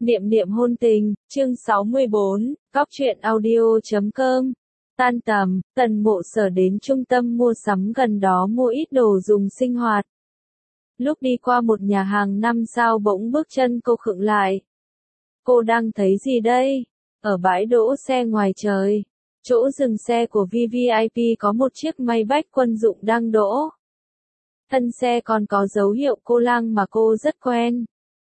Niệm niệm hôn tình, chương 64, Cóc truyện audio.com. Tan tầm, Tần Mộ Sở đến trung tâm mua sắm gần đó mua ít đồ dùng sinh hoạt. Lúc đi qua một nhà hàng 5 sao bỗng bước chân cô khựng lại. Cô đang thấy gì đây? Ở bãi đỗ xe ngoài trời, chỗ dừng xe của VVIP có một chiếc Maybach quân dụng đang đỗ. Thân xe còn có dấu hiệu cô lang mà cô rất quen.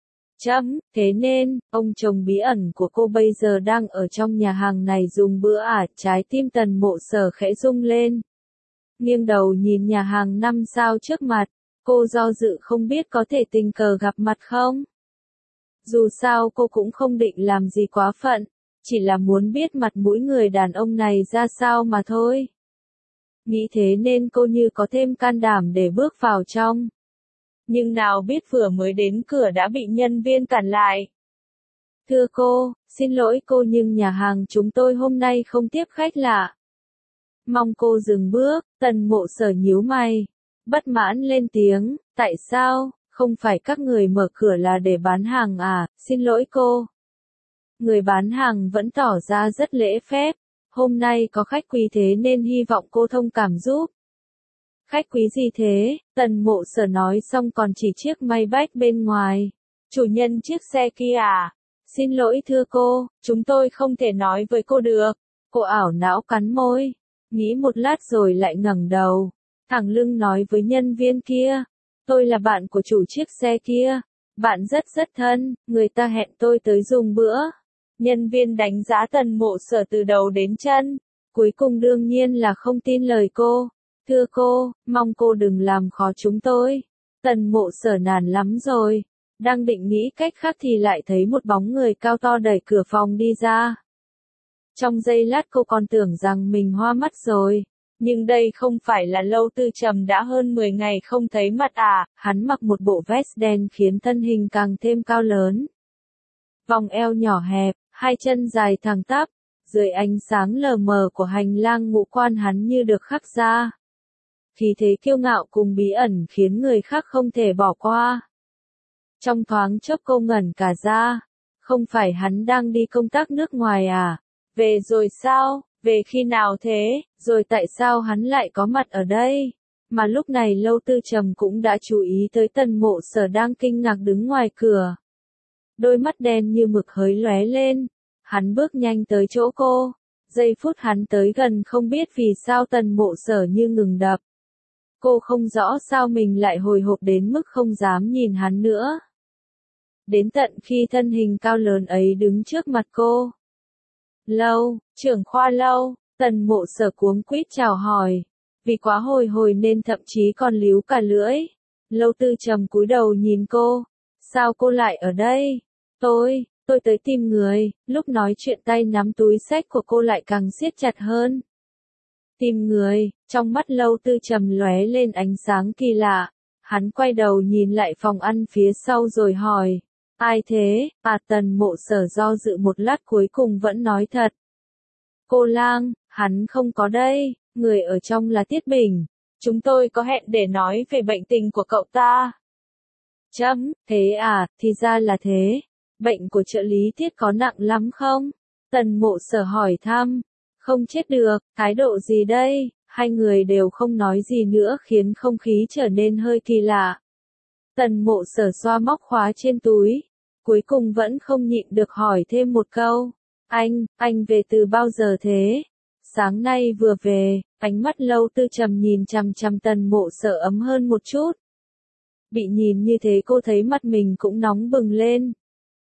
Thế nên, ông chồng bí ẩn của cô bây giờ đang ở trong nhà hàng này dùng bữa à? Trái tim Tần Mộ Sở khẽ rung lên. Nghiêng đầu nhìn nhà hàng 5 sao trước mặt, cô do dự không biết có thể tình cờ gặp mặt không? Dù sao cô cũng không định làm gì quá phận, chỉ là muốn biết mặt mũi người đàn ông này ra sao mà thôi. Nghĩ thế nên cô như có thêm can đảm để bước vào trong. Nhưng nào biết vừa mới đến cửa đã bị nhân viên cản lại. Thưa cô, xin lỗi cô nhưng nhà hàng chúng tôi hôm nay không tiếp khách lạ. Mong cô dừng bước. Tần Mộ Sở nhíu mày, bất mãn lên tiếng, tại sao, không phải các người mở cửa là để bán hàng à? Xin lỗi cô. Người bán hàng vẫn tỏ ra rất lễ phép, hôm nay có khách quý thế nên hy vọng cô thông cảm giúp. Khách quý gì thế? Tần Mộ Sở nói xong còn chỉ chiếc Maybach bên ngoài. Chủ nhân chiếc xe kia à? Xin lỗi thưa cô, chúng tôi không thể nói với cô được. Cô ảo não cắn môi, nghĩ một lát rồi lại ngẩng đầu, thẳng lưng nói với nhân viên kia. Tôi là bạn của chủ chiếc xe kia. Bạn rất thân, người ta hẹn tôi tới dùng bữa. Nhân viên đánh giá Tần Mộ Sở từ đầu đến chân. Cuối cùng đương nhiên là không tin lời cô. Thưa cô, mong cô đừng làm khó chúng tôi. Tần Mộ Sở nản lắm rồi. Đang định nghĩ cách khác thì lại thấy một bóng người cao to đẩy cửa phòng đi ra. Trong giây lát cô còn tưởng rằng mình hoa mắt rồi. Nhưng đây không phải là Lâu Tư Trầm đã hơn 10 ngày không thấy mặt à? Hắn mặc một bộ vest đen khiến thân hình càng thêm cao lớn. Vòng eo nhỏ hẹp, hai chân dài thẳng tắp. Dưới ánh sáng lờ mờ của hành lang ngũ quan hắn như được khắc ra. Khí thế kiêu ngạo cùng bí ẩn khiến người khác không thể bỏ qua. Trong thoáng chốc cô ngẩn cả ra. Không phải hắn đang đi công tác nước ngoài à? Về rồi sao? Về khi nào thế? Rồi tại sao hắn lại có mặt ở đây? Mà lúc này Lâu Tư Trầm cũng đã chú ý tới Tần Mộ Sở đang kinh ngạc đứng ngoài cửa. Đôi mắt đen như mực hơi lóe lên. Hắn bước nhanh tới chỗ cô. Giây phút hắn tới gần không biết vì sao Tần Mộ Sở như ngừng đập. Cô không rõ sao mình lại hồi hộp đến mức không dám nhìn hắn nữa. Đến tận khi thân hình cao lớn ấy đứng trước mặt cô. Lâu, trưởng khoa Lâu, Tần Mộ Sở cuống quýt chào hỏi. Vì quá hồi nên thậm chí còn líu cả lưỡi. Lâu Tư Trầm cúi đầu nhìn cô. Sao cô lại ở đây? Tôi tới tìm người. Lúc nói chuyện tay nắm túi xách của cô lại càng siết chặt hơn. Tìm người, trong mắt Lâu Tư Trầm lóe lên ánh sáng kỳ lạ. Hắn quay đầu nhìn lại phòng ăn phía sau rồi hỏi. Ai thế? Tần Mộ Sở do dự một lát cuối cùng vẫn nói thật. Cô lang, hắn không có đây, người ở trong là Tiết Bình. Chúng tôi có hẹn để nói về bệnh tình của cậu ta. Thế à, thì ra là thế. Bệnh của trợ lý Tiết có nặng lắm không? Tần Mộ Sở hỏi thăm. Không chết được, thái độ gì đây? Hai người đều không nói gì nữa khiến không khí trở nên hơi kỳ lạ. Tần Mộ Sở xoa móc khóa trên túi. Cuối cùng vẫn không nhịn được hỏi thêm một câu. Anh về từ bao giờ thế? Sáng nay vừa về. Ánh mắt Lâu Tư Trầm nhìn chằm chằm Tần Mộ Sở ấm hơn một chút. Bị nhìn như thế cô thấy mặt mình cũng nóng bừng lên.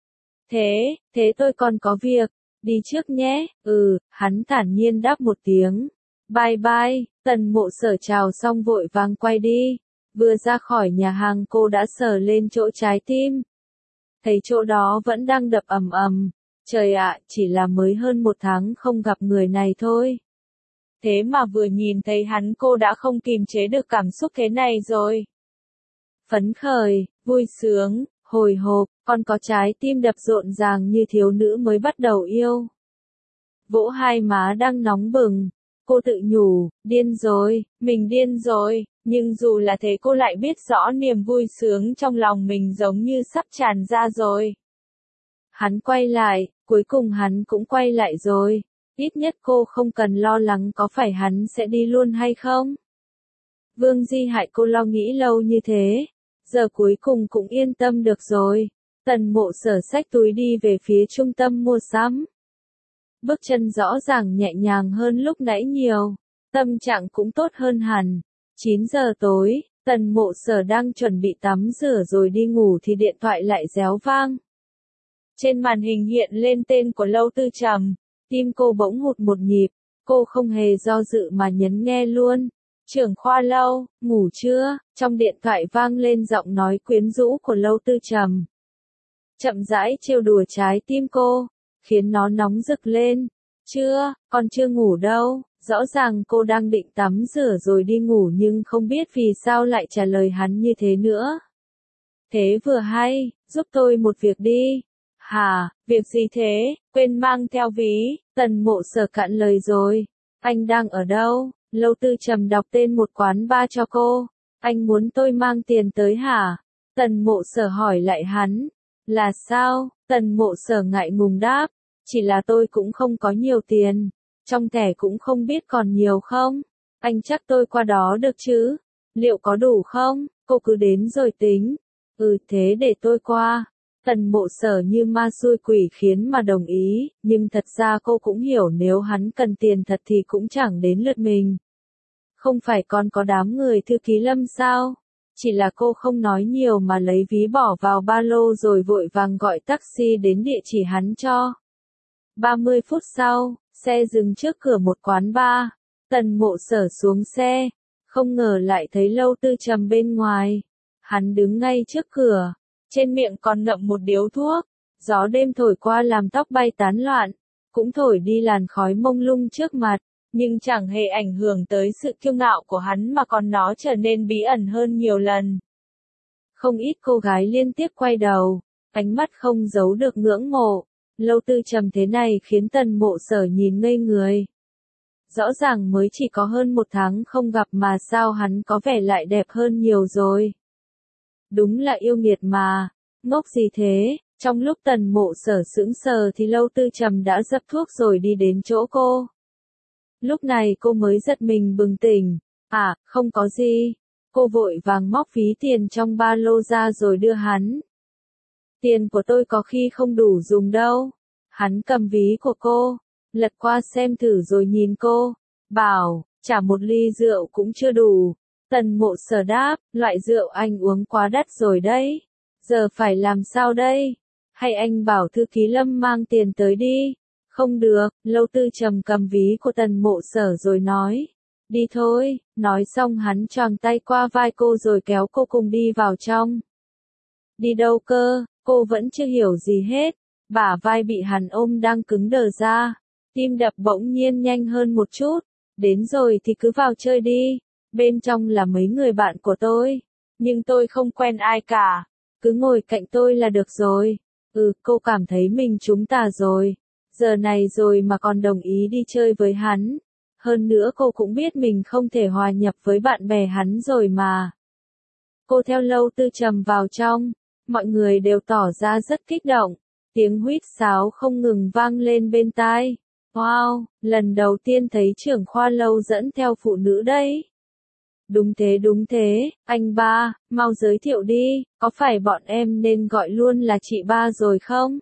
Thế tôi còn có việc. Đi trước nhé. Hắn thản nhiên đáp một tiếng. Bye. Tần Mộ Sở chào xong vội vàng quay đi. Vừa ra khỏi nhà hàng cô đã sờ lên chỗ trái tim. Thấy chỗ đó vẫn đang đập ầm ầm. Trời ạ, chỉ là mới hơn 1 tháng không gặp người này thôi. Thế mà vừa nhìn thấy hắn cô đã không kìm chế được cảm xúc thế này rồi. Phấn khởi, vui sướng, hồi hộp, còn có trái tim đập rộn ràng như thiếu nữ mới bắt đầu yêu. Vỗ hai má đang nóng bừng. Cô tự nhủ, điên rồi, mình điên rồi. Nhưng dù là thế cô lại biết rõ niềm vui sướng trong lòng mình giống như sắp tràn ra rồi. Hắn quay lại, cuối cùng hắn cũng quay lại rồi. Ít nhất cô không cần lo lắng có phải hắn sẽ đi luôn hay không. Vương Di hại cô lo nghĩ lâu như thế. Giờ cuối cùng cũng yên tâm được rồi. Tần Mộ Sở xách túi đi về phía trung tâm mua sắm. Bước chân rõ ràng nhẹ nhàng hơn lúc nãy nhiều. Tâm trạng cũng tốt hơn hẳn. 9 giờ tối, Tần Mộ Sở đang chuẩn bị tắm rửa rồi đi ngủ thì điện thoại lại réo vang. Trên màn hình hiện lên tên của Lâu Tư Trầm. Tim cô bỗng hụt một nhịp. Cô không hề do dự mà nhấn nghe luôn. Trưởng khoa Lâu, ngủ chưa? Trong điện thoại vang lên giọng nói quyến rũ của Lâu Tư Trầm. Chậm rãi trêu đùa trái tim cô, khiến nó nóng rực lên. Chưa, con chưa ngủ đâu. Rõ ràng cô đang định tắm rửa rồi đi ngủ nhưng không biết vì sao lại trả lời hắn như thế nữa. Thế vừa hay, giúp tôi một việc đi. Hả, việc gì thế, quên mang theo ví. Tần Mộ Sở cạn lời rồi. Anh đang ở đâu? Lâu Tư Trầm đọc tên một quán bar cho cô. Anh muốn tôi mang tiền tới hả? Tần Mộ Sở hỏi lại hắn. Là sao? Tần Mộ Sở ngại ngùng đáp. Chỉ là tôi cũng không có nhiều tiền. Trong thẻ cũng không biết còn nhiều không? Anh chắc tôi qua đó được chứ? Liệu có đủ không? Cô cứ đến rồi tính. Thế để tôi qua. Tần Mộ Sở như ma xui quỷ khiến mà đồng ý, nhưng thật ra cô cũng hiểu nếu hắn cần tiền thật thì cũng chẳng đến lượt mình. Không phải còn có đám người thư ký Lâm sao? Chỉ là cô không nói nhiều mà lấy ví bỏ vào ba lô rồi vội vàng gọi taxi đến địa chỉ hắn cho. 30 phút sau, xe dừng trước cửa một quán bar. Tần Mộ Sở xuống xe, không ngờ lại thấy Lâu Tư Trầm bên ngoài. Hắn đứng ngay trước cửa, trên miệng còn ngậm một điếu thuốc. Gió đêm thổi qua làm tóc bay tán loạn, cũng thổi đi làn khói mông lung trước mặt, nhưng chẳng hề ảnh hưởng tới sự kiêu ngạo của hắn mà còn nó trở nên bí ẩn hơn nhiều lần. Không ít cô gái liên tiếp quay đầu, ánh mắt không giấu được ngưỡng mộ. Lâu Tư Trầm thế này khiến Tần Mộ Sở nhìn ngây người. Rõ ràng mới chỉ có hơn 1 tháng không gặp mà sao hắn có vẻ lại đẹp hơn nhiều rồi. Đúng là yêu nghiệt mà, ngốc gì thế? Trong lúc Tần Mộ Sở sững sờ thì Lâu Tư Trầm đã dập thuốc rồi đi đến chỗ cô. Lúc này cô mới giật mình bừng tỉnh. À, không có gì. Cô vội vàng móc ví tiền trong ba lô ra rồi đưa hắn. Tiền của tôi có khi không đủ dùng đâu. Hắn cầm ví của cô, lật qua xem thử rồi nhìn cô, bảo, trả một ly rượu cũng chưa đủ. Tần Mộ Sở đáp, loại rượu anh uống quá đắt rồi đấy. Giờ phải làm sao đây? Hay anh bảo thư ký Lâm mang tiền tới đi? Không được, Lâu Tư Trầm cầm ví của Tần Mộ Sở rồi nói. Đi thôi, nói xong hắn choàng tay qua vai cô rồi kéo cô cùng đi vào trong. Đi đâu cơ, cô vẫn chưa hiểu gì hết. Bả vai bị hắn ôm đang cứng đờ ra. Tim đập bỗng nhiên nhanh hơn một chút. Đến rồi thì cứ vào chơi đi. Bên trong là mấy người bạn của tôi. Nhưng tôi không quen ai cả. Cứ ngồi cạnh tôi là được rồi. Cô cảm thấy mình trúng tà rồi. Giờ này rồi mà còn đồng ý đi chơi với hắn. Hơn nữa cô cũng biết mình không thể hòa nhập với bạn bè hắn rồi mà. Cô theo Lâu Tư Trầm vào trong. Mọi người đều tỏ ra rất kích động. Tiếng huýt sáo không ngừng vang lên bên tai. Wow, lần đầu tiên thấy trưởng khoa Lâu dẫn theo phụ nữ đấy. Đúng thế, anh ba, mau giới thiệu đi, có phải bọn em nên gọi luôn là chị ba rồi không?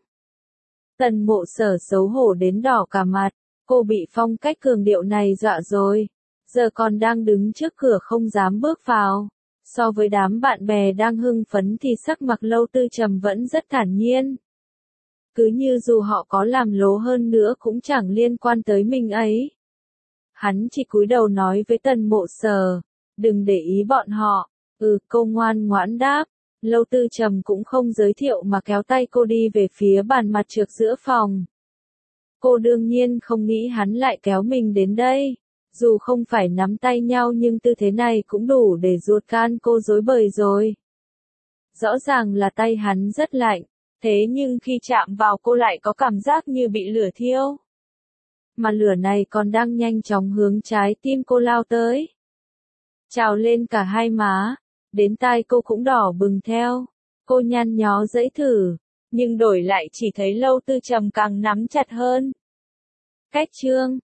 Tần Mộ Sở xấu hổ đến đỏ cả mặt, cô bị phong cách cường điệu này dọa rồi. Giờ còn đang đứng trước cửa không dám bước vào. So với đám bạn bè đang hưng phấn thì sắc mặt Lâu Tư Trầm vẫn rất thản nhiên. Cứ như dù họ có làm lố hơn nữa cũng chẳng liên quan tới mình ấy. Hắn chỉ cúi đầu nói với Tần Mộ Sở, đừng để ý bọn họ. Cô ngoan ngoãn đáp. Lâu Tư Trầm cũng không giới thiệu mà kéo tay cô đi về phía bàn mặt trược giữa phòng. Cô đương nhiên không nghĩ hắn lại kéo mình đến đây. Dù không phải nắm tay nhau nhưng tư thế này cũng đủ để ruột gan cô rối bời rồi. Rõ ràng là tay hắn rất lạnh. Thế nhưng khi chạm vào cô lại có cảm giác như bị lửa thiêu. Mà lửa này còn đang nhanh chóng hướng trái tim cô lao tới. Trào lên cả hai má. Đến tai cô cũng đỏ bừng theo. Cô nhăn nhó giãy thử. Nhưng đổi lại chỉ thấy Lâu Tư Trầm càng nắm chặt hơn. Cách chương